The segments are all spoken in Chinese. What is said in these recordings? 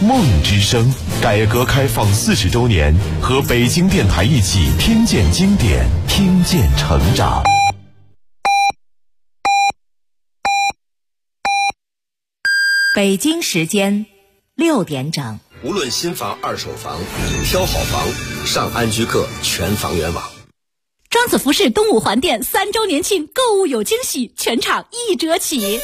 梦之声，改革开放40周年，和北京电台一起听见经典，听见成长。 北京时间6点整。 无论新房、二手房，挑好房，上安居客全房源网。 庄子服饰东五环店3周年庆，购物有惊喜，全场1折起。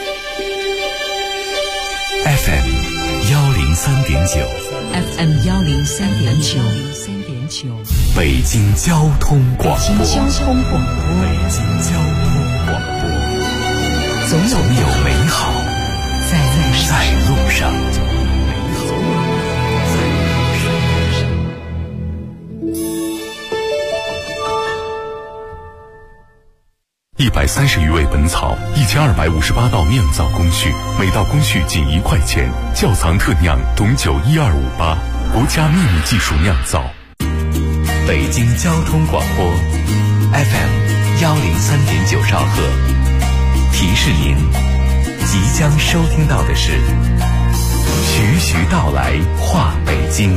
FM 103.9 FM 103.9 北京交通广播。 北京交通广播。 北京交通广播。 总有美好在路上。130余味本草，1258道酿造工序，每道工序仅1块钱。窖藏特酿董酒12588，国家秘密技术酿造。北京交通广播 FM 103.9兆赫。提示您，即将收听到的是徐徐道来话北京。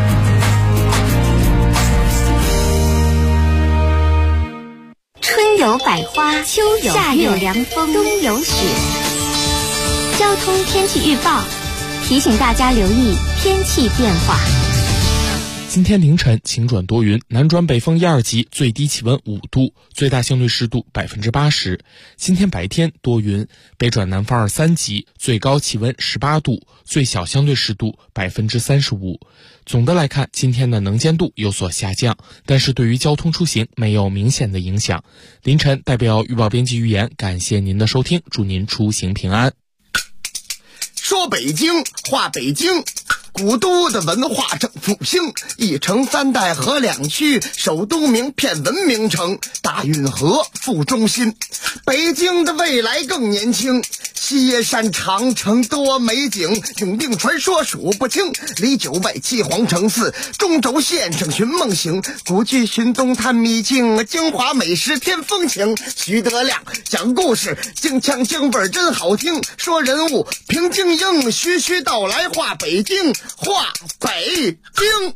春有百花，秋有夏有凉风，冬有雪。交通天气预报提醒大家留意天气变化。 今天凌晨晴转多云，南转北风1、2级，最低气温5度，最大相对湿度80%。今天白天多云，北转南风2、3级，最高气温18度，最小相对湿度35%。总的来看，今天的能见度有所下降，但是对于交通出行没有明显的影响。凌晨代表预报编辑预言，感谢您的收听，祝您出行平安。 说北京话北京，古都的文化正复兴，一城3代合2区，首都名片文明城，大运河副中心。北京的未来更年轻，西耶山长城多美景，永定传说数不清，里九外七皇城寺，中轴线上寻梦行，古剧寻踪探秘境，京华美食添风情。徐德亮讲故事，京腔京味真好听，说人物平京英，徐徐道来话北京，话北京。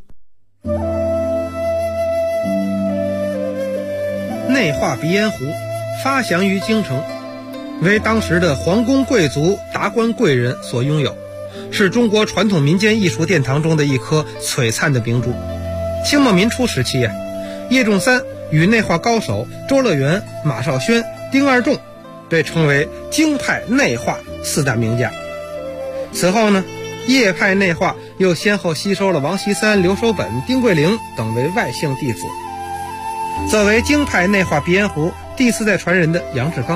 内画鼻烟壶发祥于京城，为当时的皇宫贵族、达官贵人所拥有，是中国传统民间艺术殿堂中的一颗璀璨的明珠。清末民初时期叶仲三与内画高手周乐元、马绍轩、丁二仲被称为京派内画4大名家。此后呢，叶派内画又先后吸收了王锡三、刘守本、丁桂龄等为外姓弟子。作为京派内画鼻烟壶第4代传人的杨志刚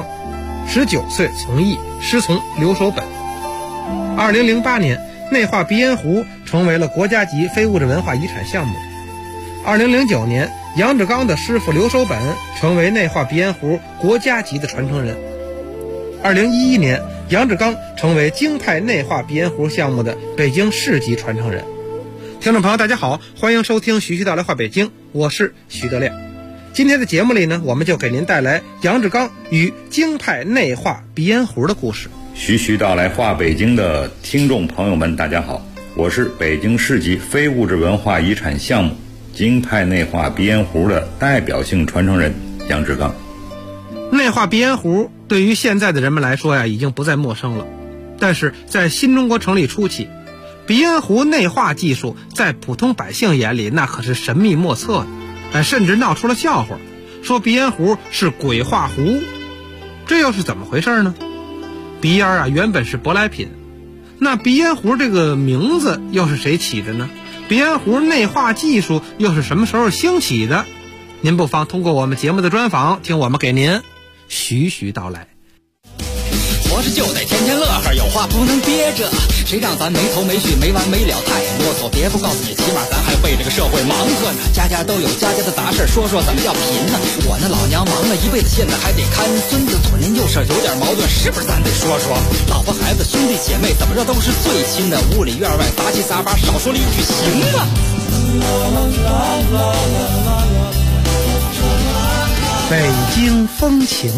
，19岁从艺，师从刘守本。2008年，内画鼻烟壶成为了国家级非物质文化遗产项目。2009年，杨志刚的师傅刘守本成为内画鼻烟壶国家级的传承人。2011年，杨志刚成为京派内画鼻烟壶项目的北京市级传承人。听众朋友大家好，欢迎收听徐徐道来话北京，我是徐德亮。今天的节目里呢，我们就给您带来杨志刚与京派内画鼻烟壶的故事。 徐徐道来话北京的听众朋友们大家好，我是北京市级非物质文化遗产项目京派内画鼻烟壶的代表性传承人杨志刚。 内画鼻烟壶对于现在的人们来说已经不再陌生了，但是在新中国成立初期，鼻烟壶内画技术在普通百姓眼里那可是神秘莫测的，甚至闹出了笑话，说鼻烟壶是鬼画壶。这又是怎么回事呢？鼻烟原本是舶来品，那鼻烟壶这个名字又是谁起的呢？鼻烟壶内画技术又是什么时候兴起的？您不妨通过我们节目的专访，听我们给您徐徐道来。 活着就得天天乐呵，有话不能憋着，谁让咱没头没绪没完没了太啰嗦，别不告诉你，起码咱还为这个社会忙活呢。家家都有家家的杂事，说说怎么叫贫呢？我那老娘忙了一辈子，现在还得看孙子，左邻右舍有点矛盾，是不是咱得说说？老婆孩子兄弟姐妹怎么着都是最亲的，屋里院外杂七杂八，少说了一句行吗？ 北京风情。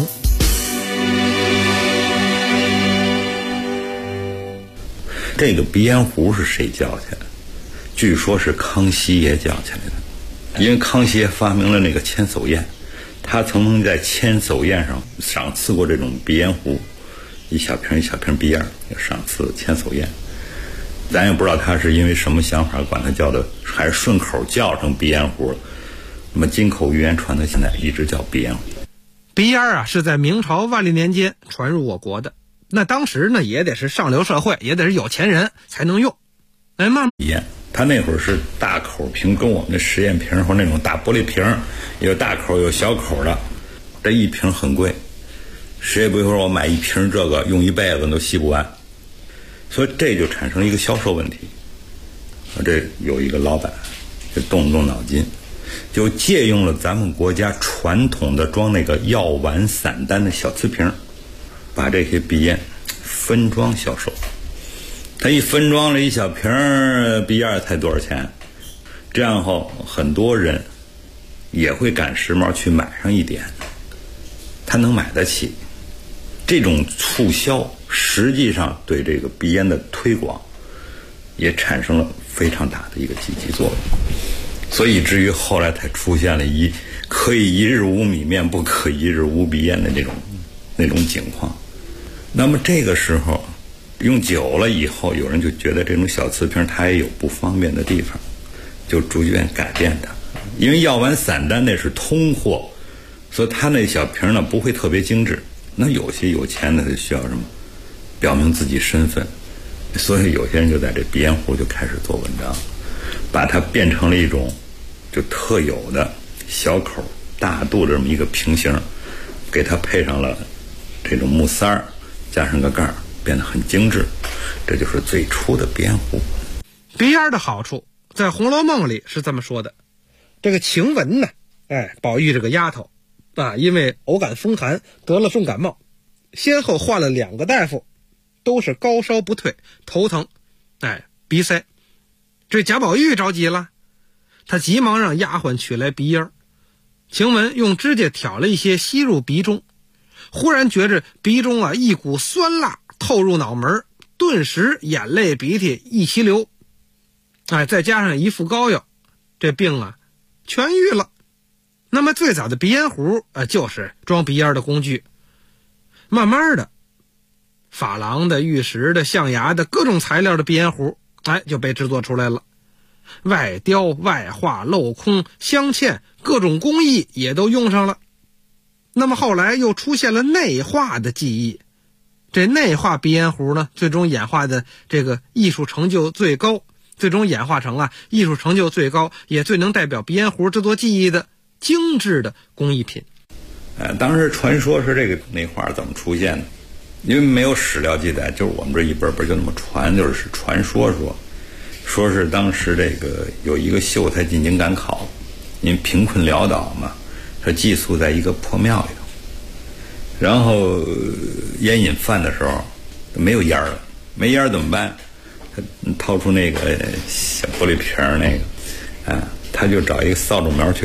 这个鼻烟壶是谁教起来的？据说是康熙爷教起来的，因为康熙爷发明了那个千叟宴，他曾经在千叟宴上赏赐过这种鼻烟壶，一小瓶一小瓶鼻烟，赏赐千叟宴。咱也不知道他是因为什么想法，管他叫的还是顺口叫成鼻烟壶了。那么金口玉言传到现在一直叫鼻烟壶。 鼻烟啊是在明朝万历年间传入我国的，那当时呢也得是上流社会，也得是有钱人才能用。慢慢烟，他那会儿是大口瓶，跟我们的实验瓶或那种大玻璃瓶，有大口有小口的，这一瓶很贵，谁也不会说我买一瓶这个用一辈子都吸不完，所以这就产生一个销售问题。这有一个老板就动脑筋，就借用了咱们国家传统的装那个药丸散丹的小瓷瓶，把这些鼻烟分装销售。他一分装了一小瓶鼻烟才多少钱？这样后很多人也会赶时髦去买上一点，他能买得起。这种促销实际上对这个鼻烟的推广也产生了非常大的一个积极作用，所以至于后来才出现了可以一日无米面，不可一日无鼻烟的那种情况。那么这个时候用久了以后，有人就觉得这种小瓷瓶它也有不方便的地方，就逐渐改变它。因为药丸散丹那是通货，所以它那小瓶呢不会特别精致。那有些有钱的就需要什么表明自己身份，所以有些人就在这鼻烟壶就开始做文章，把它变成了一种就特有的小口大肚的这么一个瓶型，给它配上了这种木塞儿，加上个盖儿，变得很精致。这就是最初的鼻烟壶。 鼻烟的好处在《红楼梦》里是这么说的，这个晴雯呢，宝玉这个丫头啊，因为偶感风寒得了重感冒，先后换了2个大夫，都是高烧不退，头疼，鼻塞。这贾宝玉着急了，他急忙让丫鬟取来鼻烟，晴雯用指甲挑了一些吸入鼻中，忽然觉着鼻中啊一股酸辣透入脑门，顿时眼泪鼻涕一齐流，再加上一副膏药，这病啊痊愈了。那么最早的鼻烟壶就是装鼻烟的工具，慢慢的珐琅的、玉石的、象牙的各种材料的鼻烟壶就被制作出来了，外雕外画镂空镶嵌各种工艺也都用上了。那么后来又出现了内画的技艺，这内画鼻烟壶呢，最终演化的这个艺术成就最高，最终演化成艺术成就最高也最能代表鼻烟壶制作技艺的精致的工艺品。 当时传说是这个内画怎么出现的，因为没有史料记载，就是我们这一本本就那么传，就是传说说是当时这个有一个秀才进京赶考，因为贫困潦倒嘛，他寄宿在一个破庙里头，然后烟瘾犯的时候没有烟了，没烟怎么办？他掏出那个小玻璃瓶那个他就找一个扫帚苗去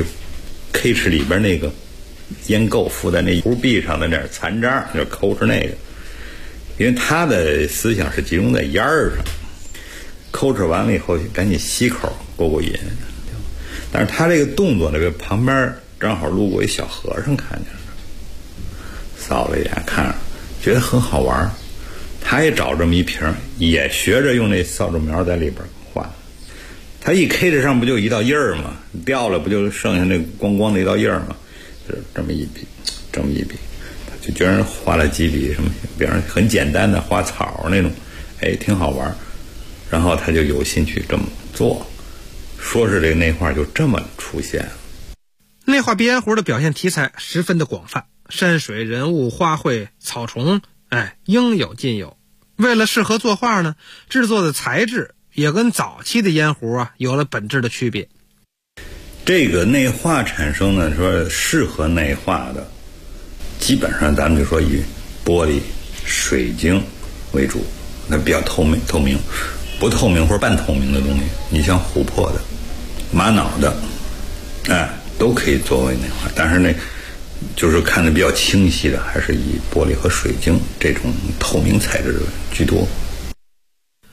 K 哧里边那个烟垢附在那壶壁上的那点残渣，就抠哧那个，因为他的思想是集中在烟上，抠哧完了以后赶紧吸口过瘾。但是他这个动作呢，旁边正好路过一小和尚看见了，扫了一眼看着觉得很好玩，他也找这么一瓶，也学着用那扫帚苗在里边画。他一 K 这上不就一道印儿吗？掉了不就剩下那光光的一道印儿吗？就这么一笔，他就觉得画了几笔什么，比方很简单的花草那种，挺好玩。然后他就有心去这么做，说是这个内画就这么出现了。 内画鼻烟壶的表现题材十分的广泛，山水、人物、花卉、草虫，应有尽有。为了适合作画呢，制作的材质也跟早期的烟壶有了本质的区别。 这个内画产生呢，说适合内画的，基本上咱们就说以玻璃、水晶为主，那比较透明，不透明或者半透明的东西，你像琥珀的、玛瑙的，都可以作为内画。但是就是看得比较清晰的，还是以玻璃和水晶这种透明材质居多。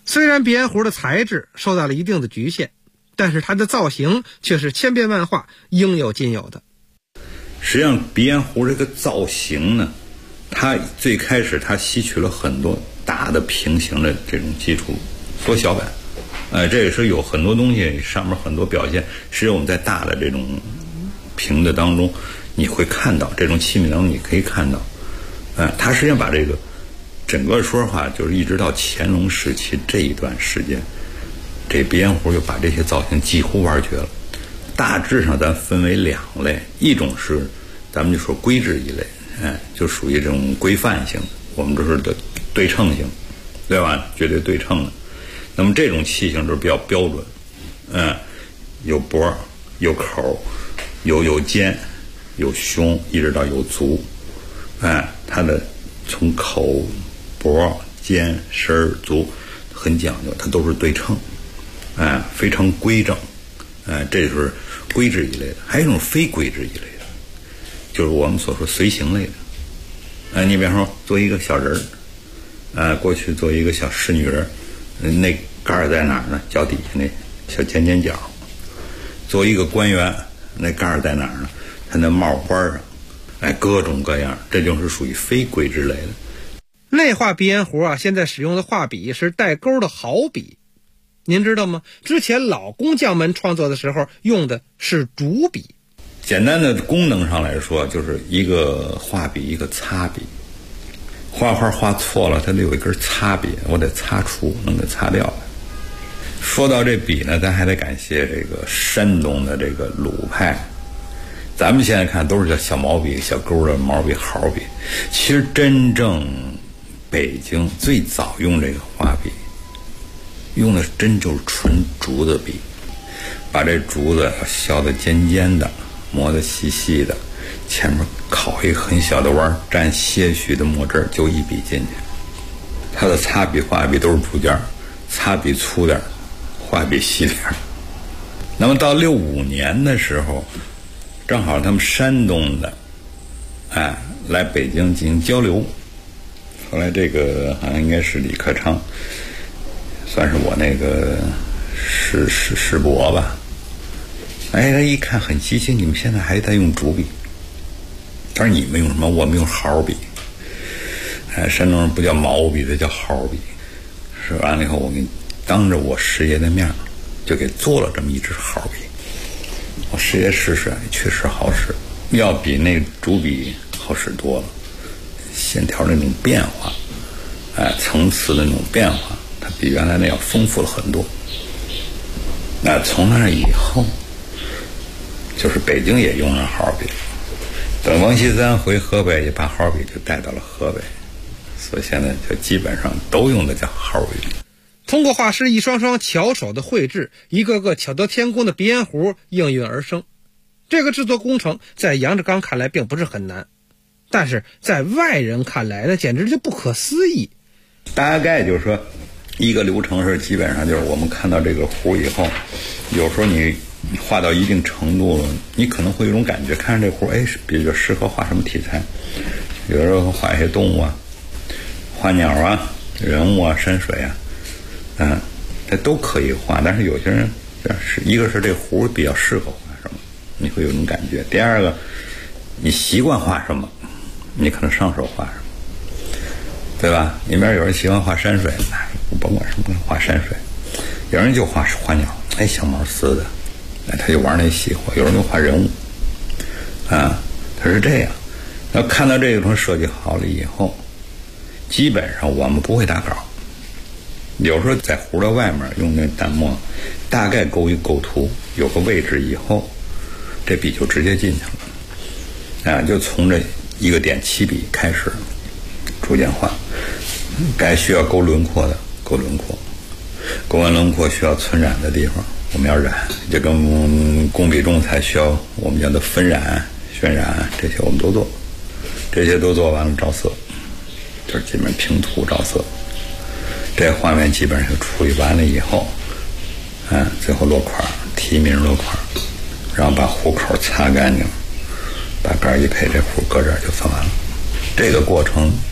虽然鼻烟壶的材质受到了一定的局限，但是它的造型却是千变万化，应有尽有的。 实际上鼻烟壶这个造型呢，它最开始它吸取了很多大的平行的这种基础缩小版，这也是有很多东西上面很多表现，实际上我们在大的这种瓶子当中你会看到，这种器皿当中你可以看到，它实际上把这个整个说实话就是一直到乾隆时期这一段时间，这鼻烟壶就把这些造型几乎玩绝了。大致上咱分为两类，一种是咱们就说规制一类，就属于这种规范性的，我们这是的对称性，对吧？绝对对称的。那么这种器型就是比较标准，有脖有口有尖有胸一直到有足，它的从口脖肩身足很讲究，它都是对称，非常规整，这就是规制一类的。还有一种非规制一类的，就是我们所说随形类的。你比方说做一个小人儿，过去做一个小仕女人，那盖儿在哪儿呢？脚底下那小尖尖角。做一个官员，那盖儿在哪儿呢？他那帽冠上，各种各样，这就是属于非规制类的。 内画鼻烟壶现在使用的画笔是带钩的毫笔，您知道吗？之前老工匠们创作的时候用的是竹笔。 简单的功能上来说，就是一个画笔一个擦笔，画画画错了它得有一根擦笔，我得擦除，能给擦掉。说到这笔呢，咱还得感谢这个山东的这个鲁派，咱们现在看都是叫小毛笔小钩的毛笔毫笔，其实真正北京最早用这个画笔用的真就是纯竹子笔，把这竹子削得尖尖的，磨得细细的，前面烤一个很小的弯，蘸些许的墨汁就一笔进去。它的擦笔画笔都是竹尖，擦笔粗点，画笔细点。那么到65年的时候，正好他们山东的来北京进行交流，后来这个好像应该是李克昌，算是我那个师伯吧。他一看很稀奇，你们现在还在用竹笔？他说你们用什么？我们用毫笔。山东人不叫毛笔的，叫毫笔。说完了以后，我给你当着我师爷的面就给做了这么一支毫笔。我师爷试试，确实好使，要比那竹笔好使多了。线条那种变化，层次的那种变化，它比原来那要丰富了很多。从那以后，就是北京也用上毫笔，等王锡三回河北也把毫笔就带到了河北，所以现在就基本上都用的叫毫笔。 通过画师一双双巧手的绘制，一个个巧夺天工的鼻烟壶应运而生。这个制作工程在杨志刚看来并不是很难，但是在外人看来呢，简直就不可思议。 大概就是说一个流程是基本上就是我们看到这个壶以后，有时候你画到一定程度了，你可能会有一种感觉，看着这壶比较适合画什么题材，有时候画一些动物画鸟人物山水这都可以画。但是有些人一个是这壶比较适合画什么，你会有一种感觉；第二个，你习惯画什么，你可能上手画什么，对吧？里面有人喜欢画山水，我甭管什么画山水；有人就画鸟，小毛丝的，他就玩那细活；有人就画人物，他是这样。要看到这种设计好了以后，基本上我们不会打稿，有时候在壶的外面用那淡墨大概勾一构图，有个位置以后，这笔就直接进去了，就从这一个点起笔开始逐渐画，该需要勾轮廓的勾轮廓，勾完轮廓需要存染的地方我们要染，就跟工笔重彩需要我们叫做分染渲染，这些我们都做，这些都做完了着色，就是基本平涂着色。这画面基本上就处理完了以后，最后落款题名落款，然后把壶口擦干净，把盖一配，这壶搁这儿就算完了。这个过程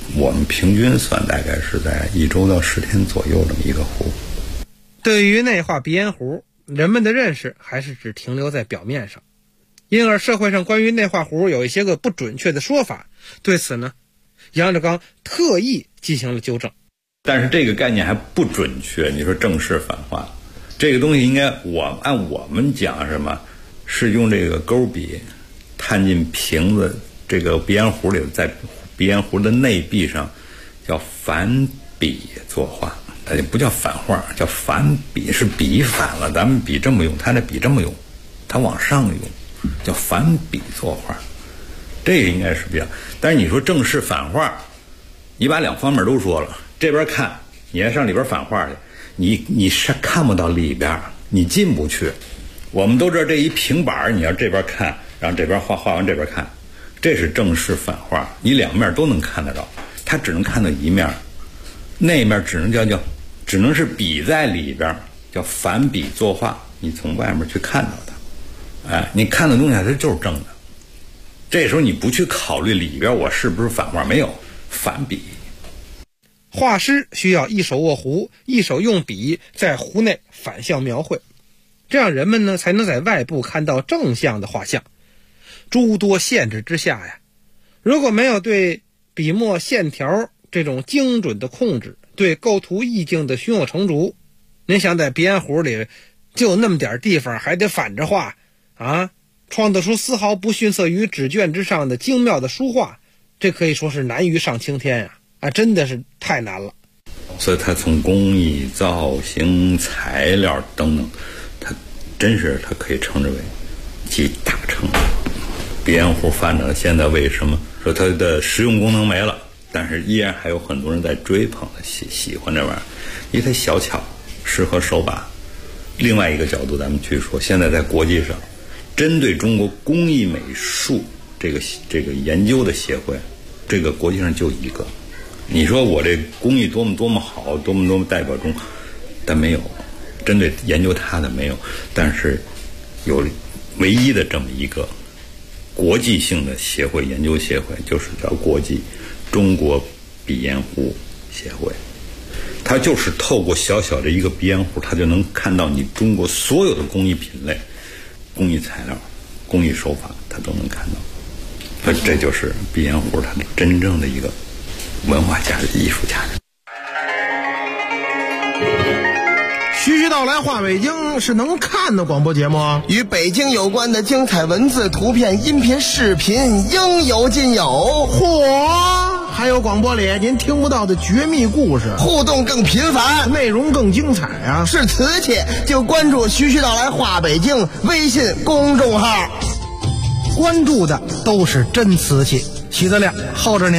我们平均算大概是在1周到10天左右这么一个壶。 对于内化鼻烟壶，人们的认识还是只停留在表面上，因而社会上关于内化壶有一些个不准确的说法。对此呢，杨志刚特意进行了纠正。 但是这个概念还不准确，你说正式反话，这个东西应该按我们讲什么，是用这个钩笔探进瓶子这个鼻烟壶里，在鼻烟壶的内壁上叫反笔作画，它也不叫反画，叫反笔，是笔反了，咱们笔这么用，他那笔这么用，他往上用，叫反笔作画，这个应该是比较。但是你说正式反画，你把两方面都说了，这边看你还上里边反画去，你是看不到里边，你进不去。我们都知道这一平板，你要这边看，然后这边画完这边看，这是正式反画，你两面都能看得到，它只能看到一面，那面只能是笔在里边，叫反笔作画，你从外面去看到它，哎，你看的东西它就是正的。这时候你不去考虑里边我是不是反画，没有反笔。 画师需要一手握壶，一手用笔在壶内反向描绘，这样人们呢才能在外部看到正向的画像。诸多限制之下呀，如果没有对笔墨线条这种精准的控制，对构图意境的胸有成竹，您想在鼻烟壶里就那么点地方还得反着画啊，创造出丝毫不逊色于纸卷之上的精妙的书画，这可以说是难于上青天呀！真的是太难了。 所以它从工艺、造型、材料等等，它真是它可以称之为集大成。鼻烟壶发展到现在，为什么说它的实用功能没了，但是依然还有很多人在追捧喜欢这玩意儿，因为它小巧，适合手把。另外一个角度咱们去说，现在在国际上针对中国工艺美术这个研究的协会，这个国际上就一个。你说我这工艺多么好，多么代表中，但没有针对研究它的没有，但是有唯一的这么一个国际性的协会，研究协会，就是叫国际中国鼻烟壶协会。它就是透过小小的一个鼻烟壶，它就能看到你中国所有的工艺品类、工艺材料、工艺手法，它都能看到。这就是鼻烟壶它的真正的一个文化价值、艺术价值。 徐徐道来话北京是能看的广播节目，与北京有关的精彩文字、图片、音频、视频应有尽有。嚯！还有广播里您听不到的绝密故事，互动更频繁，内容更精彩啊！是瓷器就关注徐徐道来话北京微信公众号，关注的都是真瓷器。徐德亮候着您。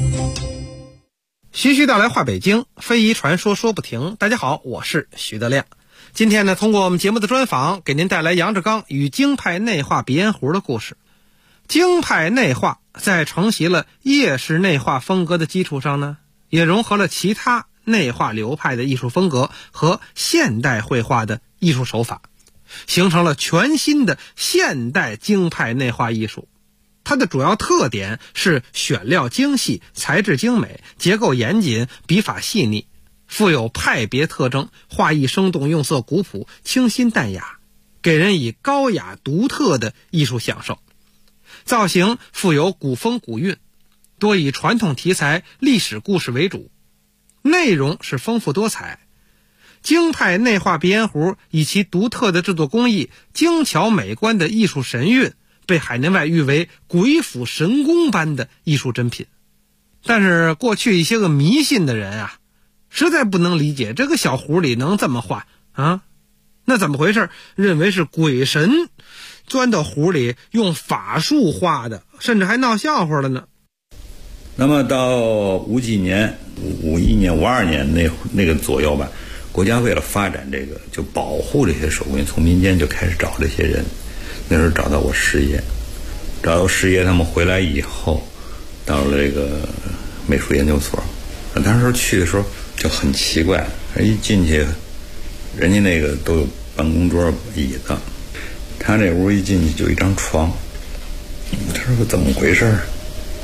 徐徐道来话北京，非遗传说说不停。大家好，我是徐德亮。今天呢，通过我们节目的专访，给您带来杨志刚与京派内化鼻烟壶的故事。京派内化在承袭了叶式内化风格的基础上呢，也融合了其他内化流派的艺术风格和现代绘画的艺术手法，形成了全新的现代京派内化艺术。它的主要特点是选料精细，材质精美，结构严谨，笔法细腻，富有派别特征，画意生动，用色古朴，清新淡雅，给人以高雅独特的艺术享受。造型富有古风古韵，多以传统题材、历史故事为主，内容是丰富多彩。京派内化鼻烟壶以其独特的制作工艺、精巧美观的艺术神韵，被海内外誉为鬼斧神工般的艺术珍品。但是过去一些个迷信的人啊，实在不能理解这个小壶里能这么画啊，那怎么回事？认为是鬼神钻到壶里用法术画的，甚至还闹笑话了呢。 那么到51年、52年那个左右吧，国家为了发展这个，就保护这些手工艺，从民间就开始找这些人。那时候找到我师爷，他们回来以后，到了这个美术研究所。当时去的时候就很奇怪，一进去，人家那个都有办公桌、椅子，他那屋一进去就一张床。他说怎么回事？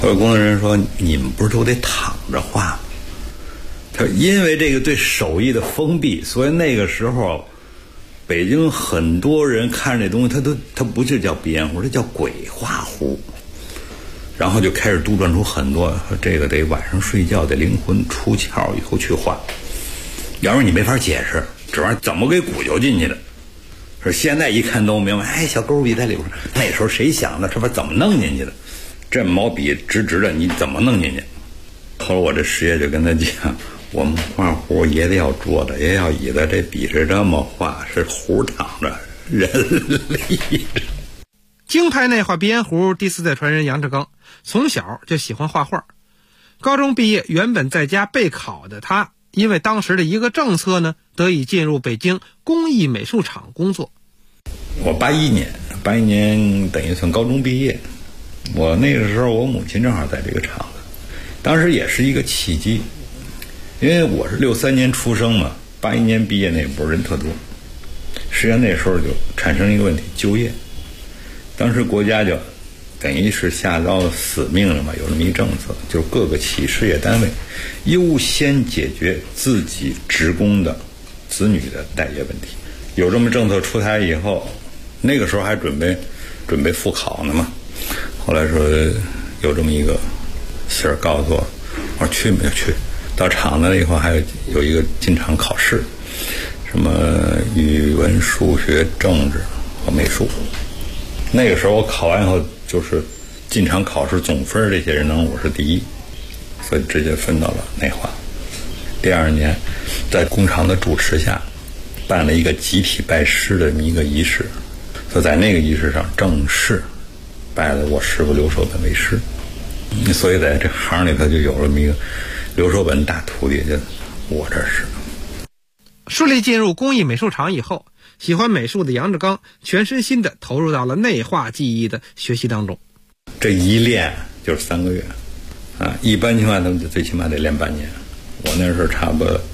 后来工作人员说：“你们不是都得躺着画吗？”他因为这个对手艺的封闭，所以那个时候北京很多人看这东西，他不是叫鼻烟壶，它叫鬼画壶。然后就开始杜撰出很多，说这个得晚上睡觉得灵魂出窍以后去画，要不然你没法解释这玩意儿怎么给鼓捣进去的。说现在一看都明白，哎，小钩笔在里边，那时候谁想的，这玩意儿怎么弄进去的？这毛笔直直的，你怎么弄进去？后来我这师爷就跟他讲，我们画壶也得要桌子，也要椅子，这笔是这么画，是壶躺着，人立着。 京派内画鼻烟壶第4代传人杨志刚从小就喜欢画画，高中毕业原本在家备考的他，因为当时的一个政策呢，得以进入北京工艺美术厂工作。 我81年等于算高中毕业，我那个时候我母亲正好在这个厂子，当时也是一个契机，因为我是63年出生嘛，81年毕业那波人特多，实际上那时候就产生一个问题，就业。当时国家就等于是下到死命了嘛，有这么一政策，就是各个企事业单位优先解决自己职工的子女的待业问题。有这么政策出台以后，那个时候还准备复考呢嘛。后来说有这么一个信儿告诉我，我说去没有去。到厂子了以后还有一个进厂考试，什么语文、数学、政治和美术。那个时候我考完以后，就是进厂考试总分这些人能我是第一，所以直接分到了内画。第2年在工厂的主持下办了一个集体拜师的这么一个仪式，所以在那个仪式上正式拜了我师傅刘守本为师，所以在这行里头就有了这么一个刘守本大徒弟，就我这是。 顺利进入工艺美术厂以后，喜欢美术的杨志刚全身心地投入到了内画技艺的学习当中。 这一练就是3个月啊，一般情况下他们最起码得练半年，我那时候差不多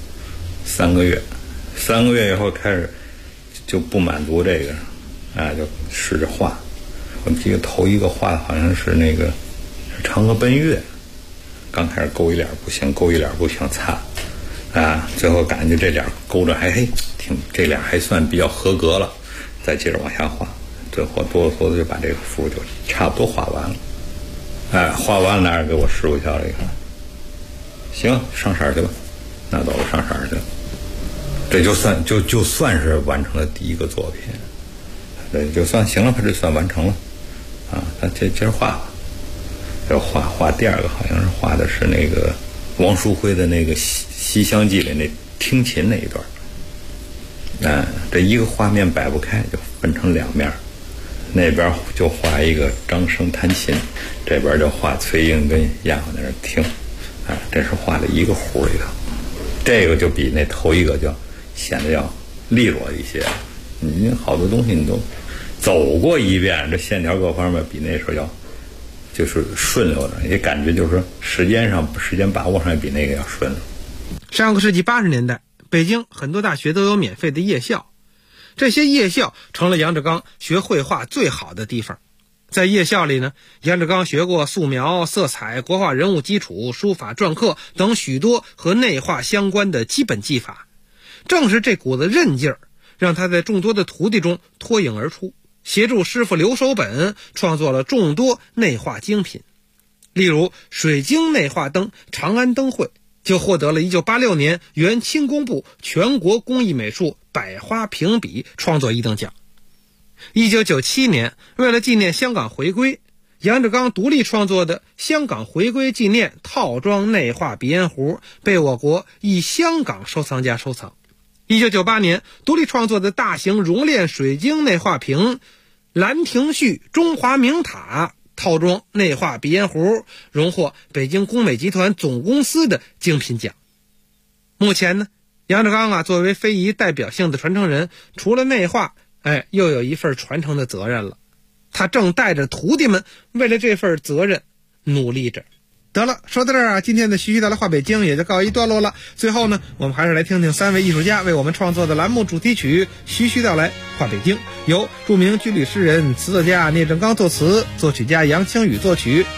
3个月，3个月以后开始就不满足这个啊，就试着画。我记得头一个画好像是那个嫦娥奔月，刚开始勾一脸不行，勾一脸不行，擦啊，最后感觉这脸勾着还这脸还算比较合格了，再接着往下画，最后哆嗦的就把这个幅就差不多画完了。哎，画完了拿着给我师傅瞧了一看，行，上色去吧，拿走了上色去了。这就算是完成了第一个作品，这就算行了吧，这算完成了啊。他接着画吧，就画第2个，好像是画的是那个王淑辉的那个《西厢记》里那听琴那一段。这一个画面摆不开，就分成2面，那边就画一个张生弹琴，这边就画崔莺跟丫鬟在那听，这是画了一个壶里头，这个就比那头一个就显得要利落一些。你好多东西你都走过一遍，这线条各方面比那时候要就是顺溜的，也感觉就是说时间把握上也比那个要顺溜。 上个世纪80年代，北京很多大学都有免费的夜校，这些夜校成了杨志刚学绘画最好的地方。在夜校里呢，杨志刚学过素描、色彩、国画人物基础、书法篆刻等许多和内画相关的基本技法。正是这股子韧劲儿，让他在众多的徒弟中脱颖而出，协助师傅刘守本创作了众多内画精品。例如水晶内画灯长安灯会就获得了1986年原轻工部全国工艺美术百花评比创作1等奖。1997年，为了纪念香港回归，杨志刚独立创作的香港回归纪念套装内画鼻烟壶被我国一香港收藏家收藏。1998年，独立创作的大型熔炼水晶内画瓶兰亭序中华名塔套装内画鼻烟壶荣获北京工美集团总公司的精品奖。目前呢，杨志刚作为非遗代表性的传承人，除了内画，又有一份传承的责任了。他正带着徒弟们为了这份责任努力着。得了，说到这儿今天的徐徐道来画北京也就告一段落了。最后呢，我们还是来听听3位艺术家为我们创作的栏目主题曲《徐徐道来画北京》，由著名军旅诗人、词作家聂政刚作词，作曲家杨清宇作曲。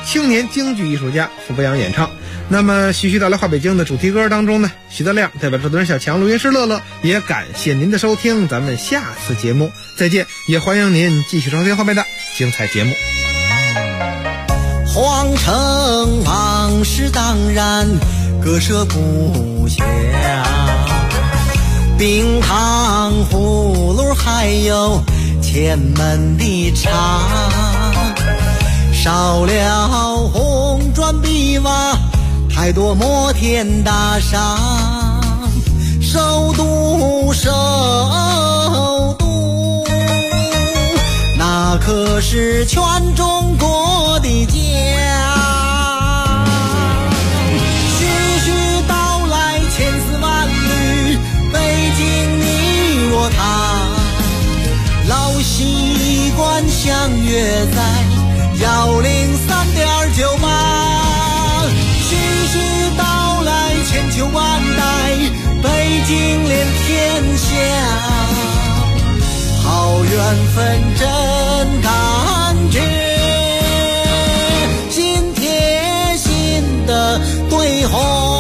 青年京剧艺术家傅博洋演唱。那么徐徐到来话北京的主题歌当中呢，徐德亮代表制作人小强、录音师乐乐，也感谢您的收听，咱们下次节目再见，也欢迎您继续收听后面的精彩节目。 皇城往事当然割舍不下，冰糖葫芦还有前门的茶，少了红砖碧瓦，太多摩天大厦，首都那可是全中国的家。徐徐道来千丝万缕，北京你我他，老习惯相约在103.98。徐徐道来千秋万代，北京连天下，好缘分真感觉，心贴心的对话。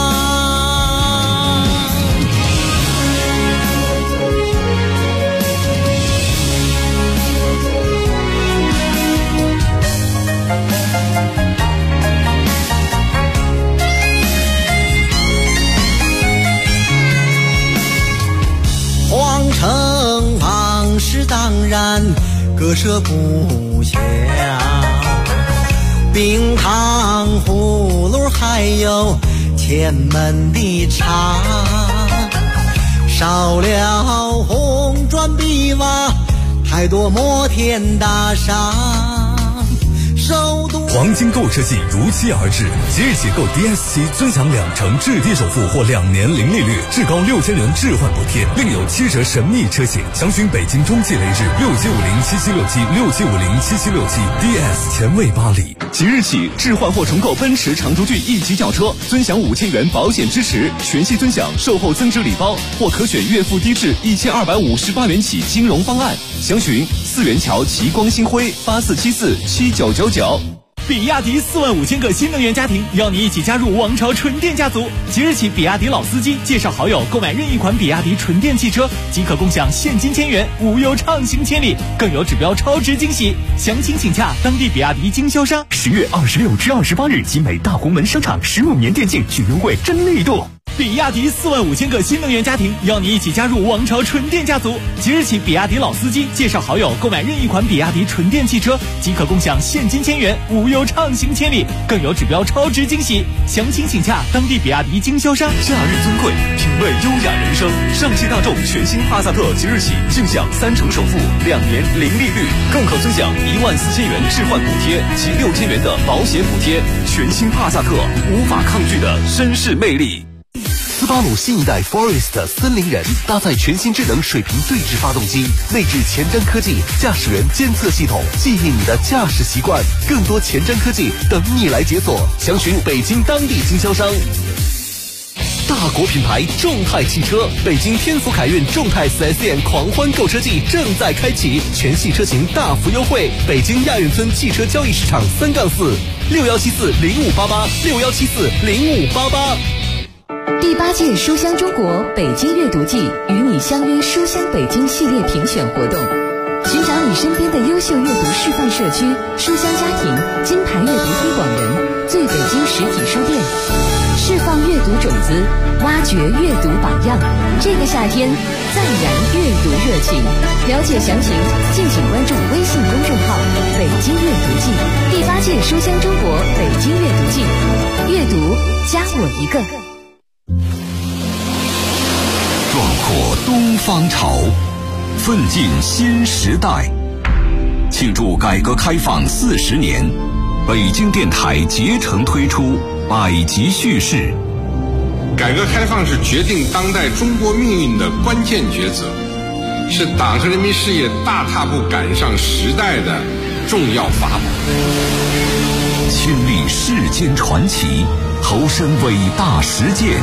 皇城往事当然割舍不下，冰糖葫芦还有前门的茶，少了红砖碧瓦，太多摩天大厦，首都。 黄金购物车季如期而至，即日起购 DS7尊享2成置地首付或2年零利率，至高6000元置换补贴，另有7折神秘车险。详询北京中汽雷士6750776767507767 DS 前卫巴黎。 即日起置换或重购奔驰长途骏1级轿车，尊享5000元保险支持，全系尊享售后增值礼包，或可选月付低至1258元起金融方案。详询4元桥齐光星辉84747999。 比亚迪45000个新能源家庭邀你一起加入王朝纯电家族。即日起，比亚迪老司机介绍好友购买任意款比亚迪纯电汽车，即可共享现金1000元，无忧畅行千里，更有指标超值惊喜。详情请洽当地比亚迪经销商。 10月26至28日，集美大红门商场15年电竞巨优惠真力度。 比亚迪45000个新能源家庭邀你一起加入王朝纯电家族。即日起，比亚迪老司机介绍好友购买任意款比亚迪纯电汽车，即可共享现金1000元，无忧畅行千里，更有指标超值惊喜。详情请洽当地比亚迪经销商。 假日尊贵，品味优雅人生。上汽大众全新帕萨特即日起尽享3成首付，2年零利率，更可尊享14000元置换补贴及6000元的保险补贴。全新帕萨特，无法抗拒的绅士魅力。 斯巴鲁新一代 Forest 森林人搭载全新智能水平对置发动机，内置前瞻科技驾驶员监测系统，记忆你的驾驶习惯。更多前瞻科技等你来解锁，详询北京当地经销商。大国品牌众泰汽车，北京天府凯运众泰 4S 店狂欢购车季正在开启，全系车型大幅优惠。北京亚运村汽车交易市场3-461740588，61740588。 第8届书香中国北京阅读季与你相约书香北京系列评选活动，寻找你身边的优秀阅读示范社区、书香家庭、金牌阅读推广人、最北京实体书店，释放阅读种子，挖掘阅读榜样。这个夏天再燃阅读热情。了解详情，敬请关注微信公众号“北京阅读季”。第8届书香中国北京阅读季，阅读加我一个。 壮阔东方潮，奋进新时代。庆祝改革开放40年，北京电台竭诚推出百集叙事。 改革开放是决定当代中国命运的关键抉择，是党和人民事业大踏步赶上时代的重要法宝。 亲历世间传奇，投身伟大实践，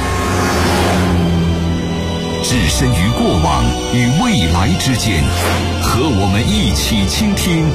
置身于过往与未来之间，和我们一起倾听